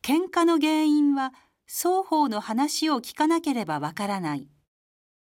喧嘩の原因は双方の話を聞かなければわからない。